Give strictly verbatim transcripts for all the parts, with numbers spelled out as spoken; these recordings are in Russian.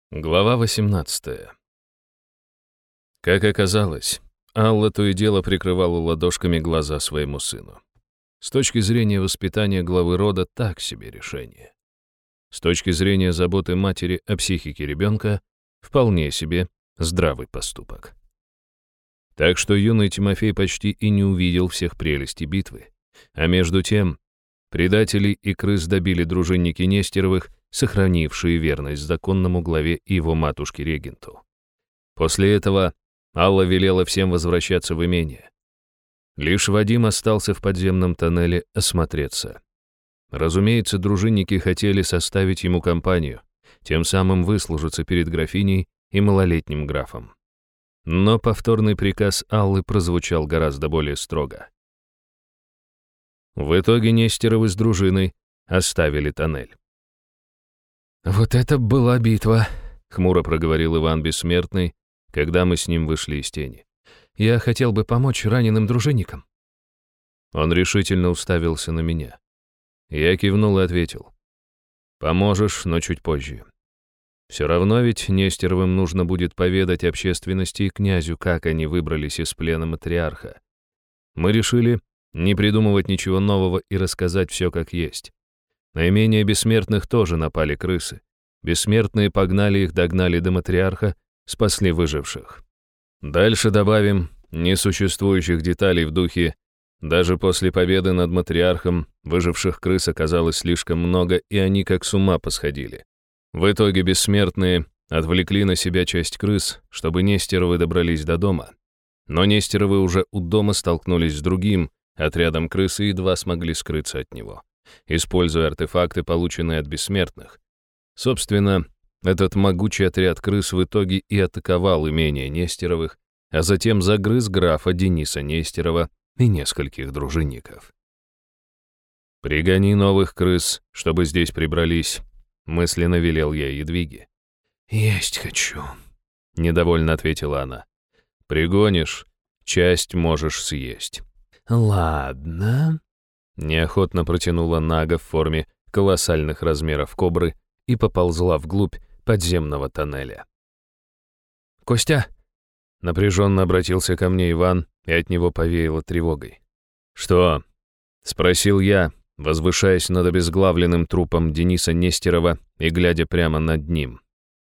Глава восемнадцатая. Как оказалось, Алла то и дело прикрывала ладошками глаза своему сыну. С точки зрения воспитания главы рода так себе решение. С точки зрения заботы матери о психике ребенка вполне себе здравый поступок. Так что юный Тимофей почти и не увидел всех прелестей битвы. А между тем, предателей и крыс добили дружинники Нестеровых, сохранившие верность законному главе и его матушке-регенту. После этого Алла велела всем возвращаться в имение. Лишь Вадим остался в подземном тоннеле осмотреться. Разумеется, дружинники хотели составить ему компанию, тем самым выслужиться перед графиней и малолетним графом. Но повторный приказ Аллы прозвучал гораздо более строго. В итоге Нестеровы с дружиной оставили тоннель. «Вот это была битва», — хмуро проговорил Иван Бессмертный, когда мы с ним вышли из тени. «Я хотел бы помочь раненым дружинникам». Он решительно уставился на меня. Я кивнул и ответил. «Поможешь, но чуть позже. Все равно ведь Нестеровым нужно будет поведать общественности и князю, как они выбрались из плена матриарха. Мы решили не придумывать ничего нового и рассказать все как есть. На имение Бессмертных тоже напали крысы. Бессмертные погнали их, догнали до матриарха, спасли выживших. Дальше добавим несуществующих деталей в духе: даже после победы над матриархом выживших крыс оказалось слишком много, и они как с ума посходили. В итоге Бессмертные отвлекли на себя часть крыс, чтобы Нестеровы добрались до дома. Но Нестеровы уже у дома столкнулись с другим отрядом крыс и едва смогли скрыться от него, используя артефакты, полученные от Бессмертных. Собственно, этот могучий отряд крыс в итоге и атаковал имение Нестеровых, а затем загрыз графа Дениса Нестерова и нескольких дружинников. «Пригони новых крыс, чтобы здесь прибрались», — мысленно велел я Едвиге. «Есть хочу», — недовольно ответила она. «Пригонишь, часть можешь съесть». «Ладно», — неохотно протянула Нага в форме колоссальных размеров кобры и поползла вглубь подземного тоннеля. «Костя!» — напряженно обратился ко мне Иван, и от него повеяло тревогой. «Что?» — спросил я, возвышаясь над обезглавленным трупом Дениса Нестерова и глядя прямо над ним.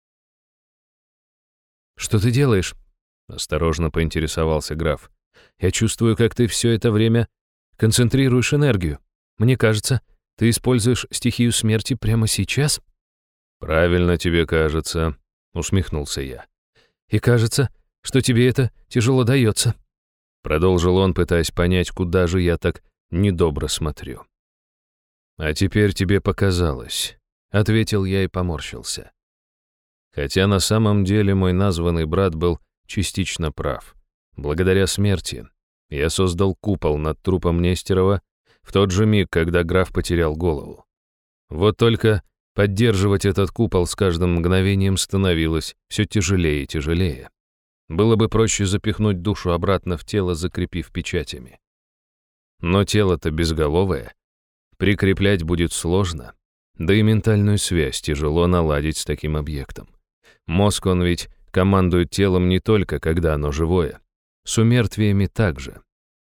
«Что ты делаешь?» — осторожно поинтересовался граф. «Я чувствую, как ты все это время концентрируешь энергию. Мне кажется, ты используешь стихию смерти прямо сейчас?» «Правильно тебе кажется», — усмехнулся я. «И кажется, что тебе это тяжело дается», — продолжил он, пытаясь понять, куда же я так недобро смотрю. «А теперь тебе показалось», — ответил я и поморщился. Хотя на самом деле мой названный брат был частично прав. Благодаря смерти я создал купол над трупом Нестерова в тот же миг, когда граф потерял голову. Вот только поддерживать этот купол с каждым мгновением становилось все тяжелее и тяжелее. Было бы проще запихнуть душу обратно в тело, закрепив печатями. Но тело-то безголовое, прикреплять будет сложно, да и ментальную связь тяжело наладить с таким объектом. Мозг, он ведь командует телом не только, когда оно живое, с умертвиями также.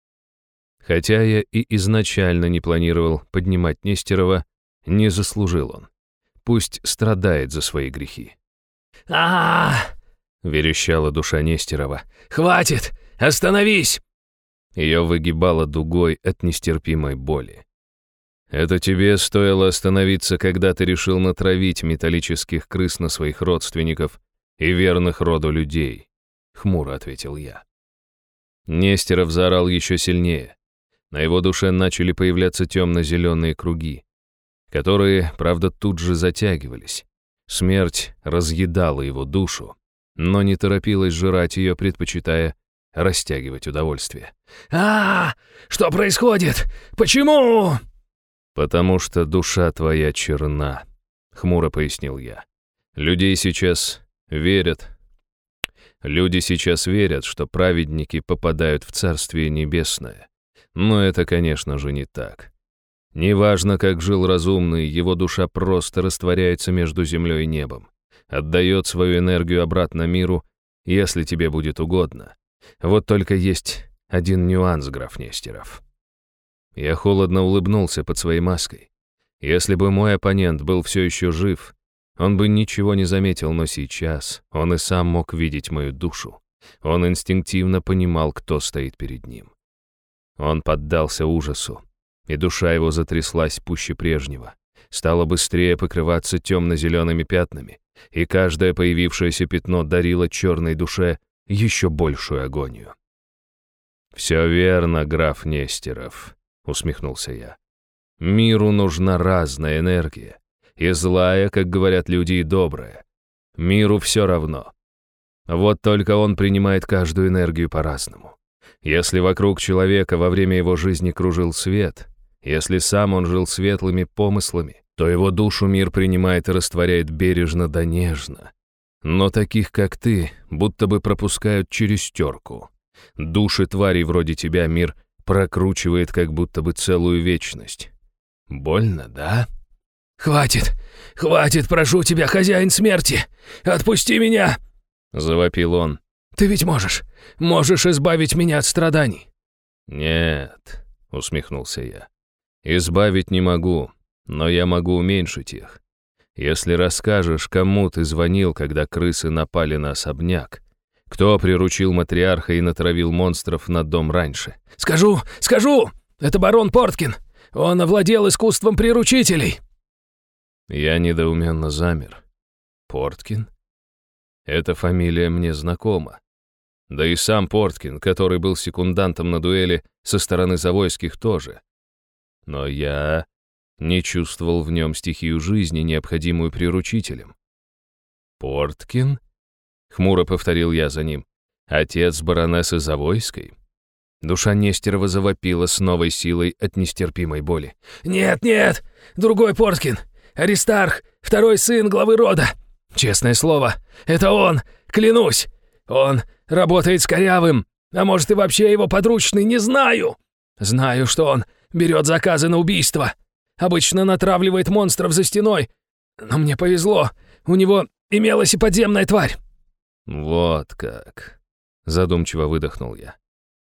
Хотя я и изначально не планировал поднимать Нестерова, не заслужил он. Пусть страдает за свои грехи. а верещала душа Нестерова. «Хватит! Остановись!» Ее выгибало дугой от нестерпимой боли. «Это тебе стоило остановиться, когда ты решил натравить металлических крыс на своих родственников и верных роду людей», — хмуро ответил я. Нестеров заорал еще сильнее. На его душе начали появляться темно-зеленые круги, которые, правда, тут же затягивались. Смерть разъедала его душу, но не торопилась жрать ее, предпочитая растягивать удовольствие. а Что происходит? Почему?» «Потому что душа твоя черна», — хмуро пояснил я. «Людей сейчас верят. Люди сейчас верят, что праведники попадают в Царствие Небесное. Но это, конечно же, не так. Неважно, как жил разумный, его душа просто растворяется между землей и небом. отдает свою энергию обратно миру, если тебе будет угодно. Вот только есть один нюанс, граф Нестеров. Я холодно улыбнулся под своей маской. Если бы мой оппонент был все еще жив, он бы ничего не заметил, но сейчас он и сам мог видеть мою душу. Он инстинктивно понимал, кто стоит перед ним. Он поддался ужасу, и душа его затряслась пуще прежнего, стала быстрее покрываться темно-зелеными пятнами, и каждое появившееся пятно дарило черной душе еще большую агонию. «Все верно, граф Нестеров», — усмехнулся я. «Миру нужна разная энергия, и злая, как говорят люди, и добрая. Миру все равно. Вот только он принимает каждую энергию по-разному. Если вокруг человека во время его жизни кружил свет, если сам он жил светлыми помыслами, то его душу мир принимает и растворяет бережно да нежно. Но таких, как ты, будто бы пропускают через терку. Души тварей вроде тебя мир прокручивает как будто бы целую вечность. Больно, да?» «Хватит! Хватит, прошу тебя, хозяин смерти! Отпусти меня!» — завопил он. «Ты ведь можешь, можешь избавить меня от страданий!» «Нет», — усмехнулся я, — «избавить не могу, но я могу уменьшить их. Если расскажешь, кому ты звонил, когда крысы напали на особняк, кто приручил матриарха и натравил монстров на дом раньше». «Скажу, скажу! Это барон Порткин! Он овладел искусством приручителей!» Я недоуменно замер. Порткин? Эта фамилия мне знакома. Да и сам Порткин, который был секундантом на дуэли со стороны Завойских, тоже. Но я не чувствовал в нем стихию жизни, необходимую приручителем. «Порткин?» — хмуро повторил я за ним. «Отец баронессы Завойской?» Душа Нестерова завопила с новой силой от нестерпимой боли. «Нет, нет! Другой Порткин! Аристарх, второй сын главы рода! Честное слово, это он, клянусь! Он работает с Корявым, а может и вообще его подручный, не знаю! Знаю, что он берет заказы на убийство, обычно натравливает монстров за стеной, но мне повезло, у него имелась и подземная тварь». «Вот как!» — задумчиво выдохнул я.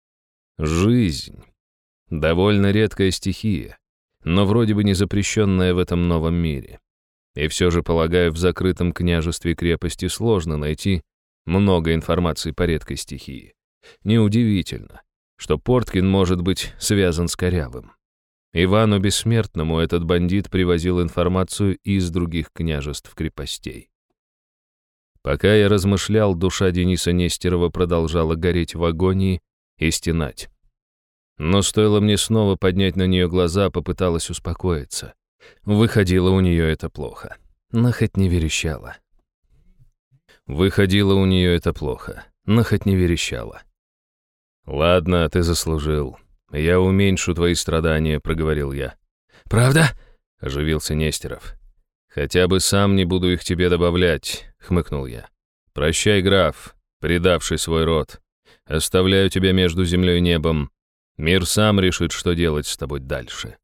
«Жизнь. Довольно редкая стихия, но вроде бы не запрещенная в этом новом мире. И все же, полагаю, в закрытом княжестве крепости сложно найти много информации по редкой стихии. Неудивительно, что Порткин может быть связан с Корявым. Ивану Бессмертному этот бандит привозил информацию из других княжеств-крепостей. Пока я размышлял, душа Дениса Нестерова продолжала гореть в агонии и стенать. Но стоило мне снова поднять на нее глаза, попыталась успокоиться. Выходило у нее это плохо, но хоть не верещала. Выходило у нее это плохо, но хоть не верещала. «Ладно, ты заслужил. Я уменьшу твои страдания», — проговорил я. «Правда?» — оживился Нестеров. «Хотя бы сам не буду их тебе добавлять», — хмыкнул я. «Прощай, граф, предавший свой род. Оставляю тебя между землей и небом. Мир сам решит, что делать с тобой дальше».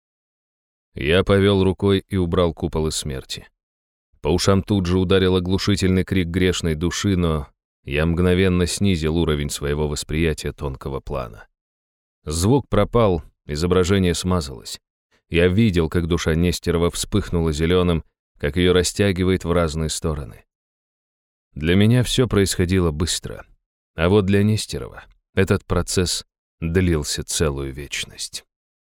Я повел рукой и убрал купол из смерти. По ушам тут же ударил оглушительный крик грешной души, но я мгновенно снизил уровень своего восприятия тонкого плана. Звук пропал, изображение смазалось. Я видел, как душа Нестерова вспыхнула зеленым, как ее растягивает в разные стороны. Для меня все происходило быстро, а вот для Нестерова этот процесс длился целую вечность.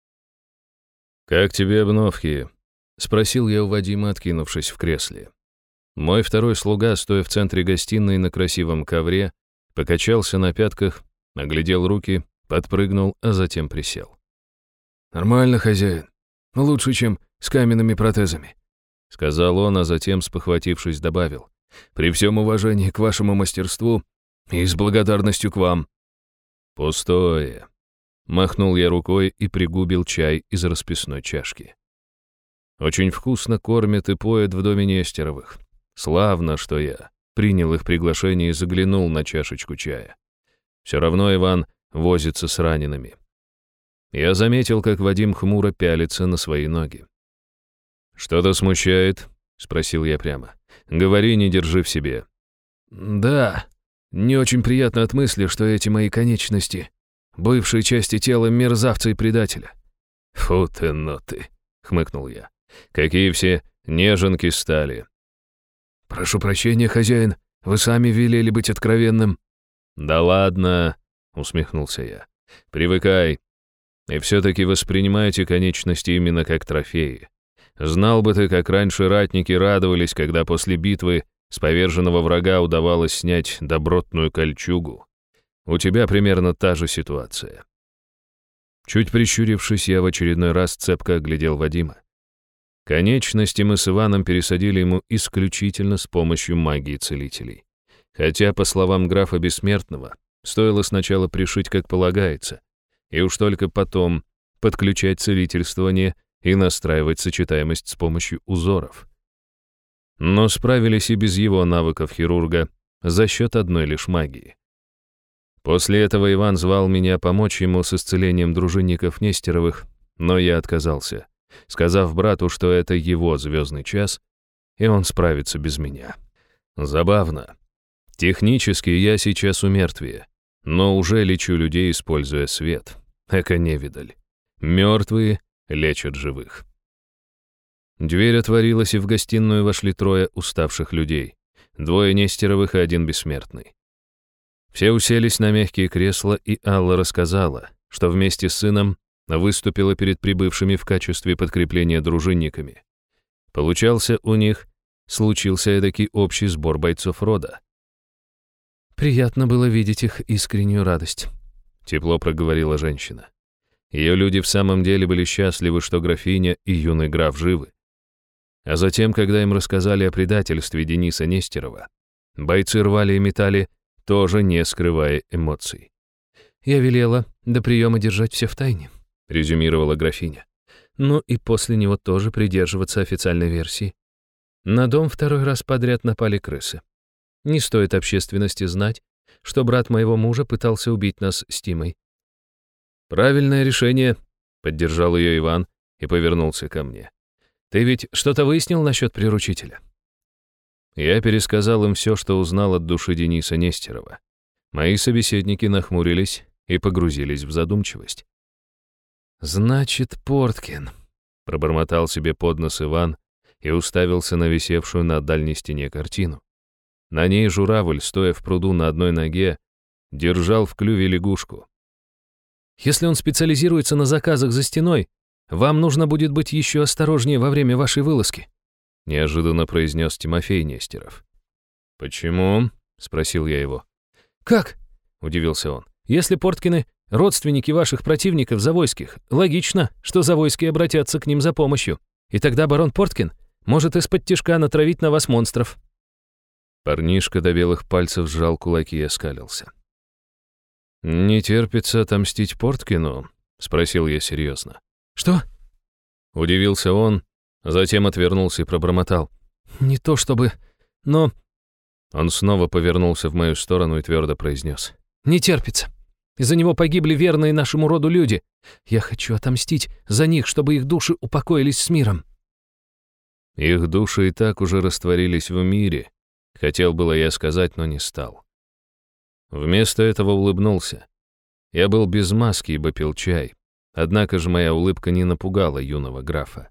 «Как тебе обновки?» — спросил я у Вадима, откинувшись в кресле. Мой второй слуга, стоя в центре гостиной на красивом ковре, покачался на пятках, оглядел руки, подпрыгнул, а затем присел. «Нормально, хозяин. Лучше, чем с каменными протезами», — сказал он, а затем, спохватившись, добавил. «При всем уважении к вашему мастерству и с благодарностью к вам». «Пустое», — махнул я рукой и пригубил чай из расписной чашки. «Очень вкусно кормят и поят в доме Нестеровых. Славно, что я принял их приглашение и заглянул на чашечку чая. Все равно Иван возится с ранеными». Я заметил, как Вадим хмуро пялится на свои ноги. «Что-то смущает?» — спросил я прямо. Говори, не держи в себе». «Да, не очень приятно от мысли, что эти мои конечности — бывшие части тела мерзавца и предателя». «Фу ты, ну ты», — хмыкнул я. «Какие все неженки стали». «Прошу прощения, хозяин, вы сами велели быть откровенным». «Да ладно», — усмехнулся я. «Привыкай. И все-таки воспринимайте конечности именно как трофеи. Знал бы ты, как раньше ратники радовались, когда после битвы с поверженного врага удавалось снять добротную кольчугу. У тебя примерно та же ситуация». Чуть прищурившись, я в очередной раз цепко оглядел Вадима. Конечности мы с Иваном пересадили ему исключительно с помощью магии целителей. Хотя, по словам графа Бессмертного, стоило сначала пришить как полагается, и уж только потом подключать целительствование и настраивать сочетаемость с помощью узоров. Но справились и без его навыков хирурга за счет одной лишь магии. После этого Иван звал меня помочь ему с исцелением дружинников Нестеровых, но я отказался, сказав брату, что это его звездный час, и он справится без меня. Забавно. Технически я сейчас у мертвия, но уже лечу людей, используя свет. Эко невидаль. Мертвые лечат живых. Дверь отворилась, и в гостиную вошли трое уставших людей. Двое Нестеровых и один бессмертный. Все уселись на мягкие кресла, и Алла рассказала, что вместе с сыном выступила перед прибывшими в качестве подкрепления дружинниками. Получался у них, случился эдакий общий сбор бойцов рода. «Приятно было видеть их искреннюю радость», — тепло проговорила женщина. Ее люди в самом деле были счастливы, что графиня и юный граф живы. А затем, когда им рассказали о предательстве Дениса Нестерова, бойцы рвали и метали, тоже не скрывая эмоций. «Я велела до приема держать все в тайне», — резюмировала графиня. «Ну и после него тоже придерживаться официальной версии. На дом второй раз подряд напали крысы. Не стоит общественности знать, что брат моего мужа пытался убить нас с Тимой». «Правильное решение», — поддержал ее Иван и повернулся ко мне. «Ты ведь что-то выяснил насчет приручителя?» Я пересказал им все, что узнал от души Дениса Нестерова. Мои собеседники нахмурились и погрузились в задумчивость. «Значит, Порткин», — пробормотал себе под нос Иван и уставился на висевшую на дальней стене картину. На ней журавль, стоя в пруду на одной ноге, держал в клюве лягушку. «Если он специализируется на заказах за стеной, вам нужно будет быть еще осторожнее во время вашей вылазки», — неожиданно произнес Тимофей Нестеров. «Почему?» — спросил я его. «Как?» — удивился он. «Если Порткины — родственники ваших противников завойских, логично, что завойские обратятся к ним за помощью, и тогда барон Порткин может из-под тишка натравить на вас монстров». Парнишка до белых пальцев сжал кулаки и оскалился. «Не терпится отомстить Порткину?» — спросил я серьезно. «Что?» — удивился он, затем отвернулся и пробормотал. «Не то чтобы, но...» Он снова повернулся в мою сторону и твердо произнес. «Не терпится. Из-за него погибли верные нашему роду люди. Я хочу отомстить за них, чтобы их души упокоились с миром». Их души и так уже растворились в мире. Хотел было я сказать, но не стал. Вместо этого улыбнулся. Я был без маски, ибо пил чай. Однако же моя улыбка не напугала юного графа.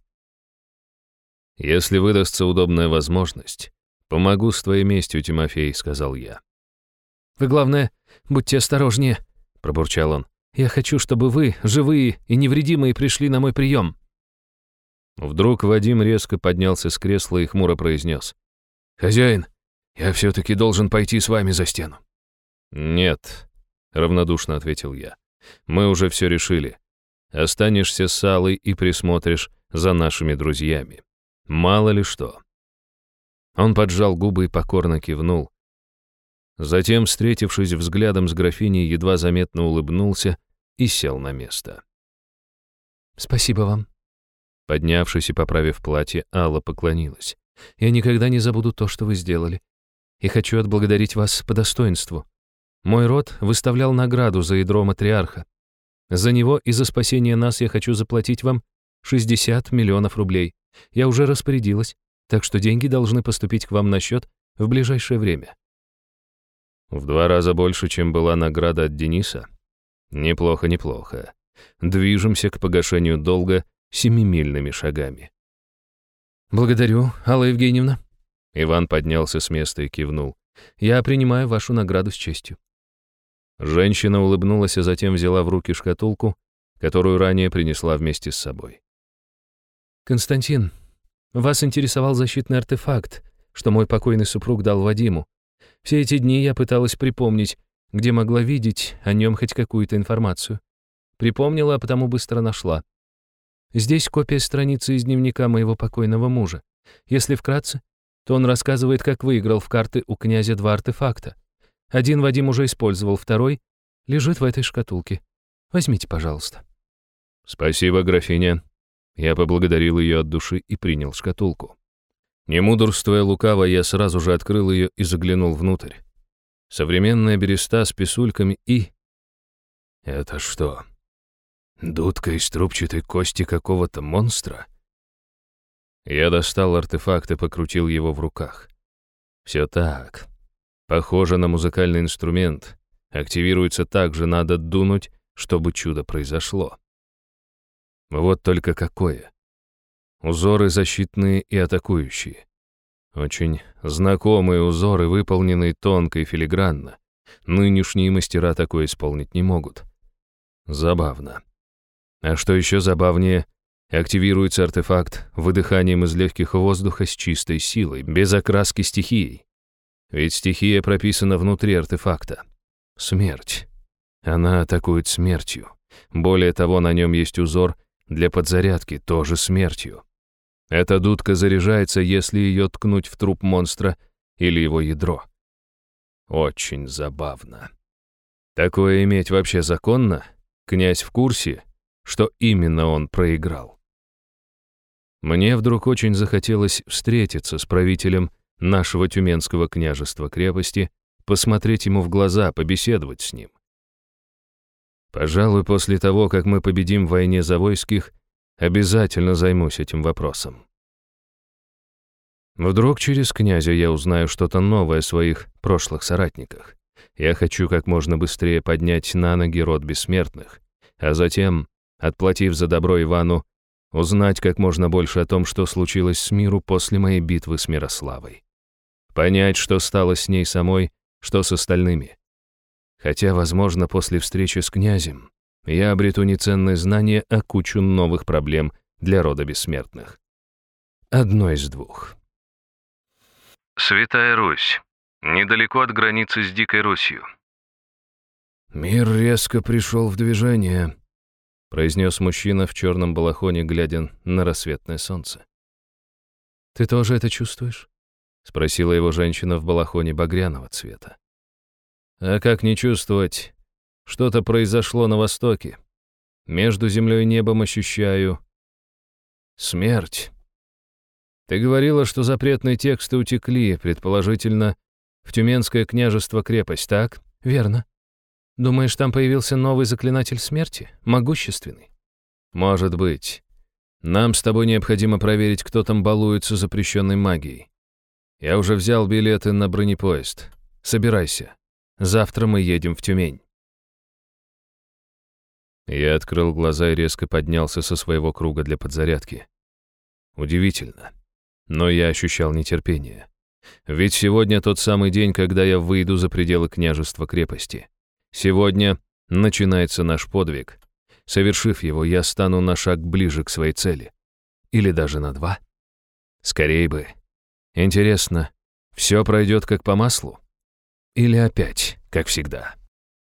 «Если выдастся удобная возможность, помогу с твоей местью, Тимофей», — сказал я. «Вы, главное, будьте осторожнее», — пробурчал он. «Я хочу, чтобы вы, живые и невредимые, пришли на мой прием». Вдруг Вадим резко поднялся с кресла и хмуро произнес. «Хозяин, я все-таки должен пойти с вами за стену». «Нет», — равнодушно ответил я. «Мы уже все решили. Останешься с Аллой и присмотришь за нашими друзьями. Мало ли что». Он поджал губы и покорно кивнул. Затем, встретившись взглядом с графиней, едва заметно улыбнулся и сел на место. «Спасибо вам». Поднявшись и поправив платье, Алла поклонилась. «Я никогда не забуду то, что вы сделали. И хочу отблагодарить вас по достоинству. Мой род выставлял награду за ядро матриарха. За него и за спасение нас я хочу заплатить вам шестьдесят миллионов рублей. Я уже распорядилась. так что деньги должны поступить к вам на счет в ближайшее время». В два раза больше, чем была награда от Дениса. Неплохо, неплохо. Движемся к погашению долга семимильными шагами. «Благодарю, Алла Евгеньевна». Иван поднялся с места и кивнул. «Я принимаю вашу награду с честью». Женщина улыбнулась, а затем взяла в руки шкатулку, которую ранее принесла вместе с собой. «Константин, вас интересовал защитный артефакт, что мой покойный супруг дал Вадиму. Все эти дни я пыталась припомнить, где могла видеть о нем хоть какую-то информацию. Припомнила, а потому быстро нашла. Здесь копия страницы из дневника моего покойного мужа. Если вкратце, то он рассказывает, как выиграл в карты у князя два артефакта. Один Вадим уже использовал, второй лежит в этой шкатулке. Возьмите, пожалуйста». «Спасибо, графиня». Я поблагодарил ее от души и принял шкатулку. Не мудрствуя лукаво, я сразу же открыл ее и заглянул внутрь. Современная береста с писульками и... Это что, дудка из трубчатой кости какого-то монстра? Я достал артефакт и покрутил его в руках. Все так. Похоже на музыкальный инструмент. Активируется так же, надо дунуть, чтобы чудо произошло. Вот только какое. Узоры защитные и атакующие. Очень знакомые узоры, выполненные тонко и филигранно. Нынешние мастера такое исполнить не могут. Забавно. А что еще забавнее, активируется артефакт выдыханием из легких воздуха с чистой силой, без окраски стихией. Ведь стихия прописана внутри артефакта. Смерть. Она атакует смертью. Более того, на нем есть узор для подзарядки, тоже смертью. Эта дудка заряжается, если ее ткнуть в труп монстра или его ядро. Очень забавно. Такое иметь вообще законно? Князь в курсе, что именно он проиграл. Мне вдруг очень захотелось встретиться с правителем нашего Тюменского княжества-крепости, посмотреть ему в глаза, побеседовать с ним. Пожалуй, после того, как мы победим в войне Завойских, обязательно займусь этим вопросом. Вдруг через князя я узнаю что-то новое о своих прошлых соратниках. Я хочу как можно быстрее поднять на ноги род бессмертных, а затем, отплатив за добро Ивану, узнать как можно больше о том, что случилось с миру после моей битвы с Мирославой. Понять, что стало с ней самой, что с остальными. Хотя, возможно, после встречи с князем я обрету неценные знания о кучу новых проблем для рода бессмертных. Одно из двух. Святая Русь. Недалеко от границы с Дикой Русью. «Мир резко пришел в движение», — произнес мужчина в черном балахоне, глядя на рассветное солнце. «Ты тоже это чувствуешь?» — спросила его женщина в балахоне багряного цвета. «А как не чувствовать? Что-то произошло на востоке. Между землей и небом ощущаю смерть. Ты говорила, что запретные тексты утекли, предположительно, в Тюменское княжество-крепость, так?» «Верно. Думаешь, там появился новый заклинатель смерти? Могущественный?» «Может быть. Нам с тобой необходимо проверить, кто там балуется запрещенной магией. Я уже взял билеты на бронепоезд. Собирайся. Завтра мы едем в Тюмень». Я открыл глаза и резко поднялся со своего круга для подзарядки. Удивительно. Но я ощущал нетерпение. Ведь сегодня тот самый день, когда я выйду за пределы княжества-крепости. Сегодня начинается наш подвиг. Совершив его, я стану на шаг ближе к своей цели. Или даже на два. Скорей бы. Интересно, все пройдет как по маслу? Или опять, как всегда?